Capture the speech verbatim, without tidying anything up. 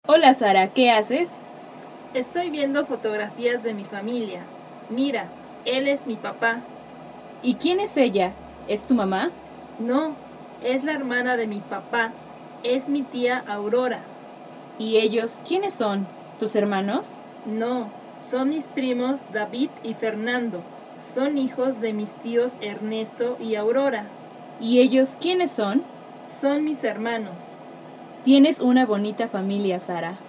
Hola Sara, ¿qué haces? Estoy viendo fotografías de mi familia. Mira, él es mi papá. ¿Y quién es ella? ¿Es tu mamá? No, es la hermana de mi papá. Es mi tía Aurora. ¿Y ellos quiénes son? ¿Tus hermanos? No, son mis primos David y Fernando. Son hijos de mis tíos Ernesto y Aurora. ¿Y ellos quiénes son? Son mis hermanos. Tienes una bonita familia, Sara.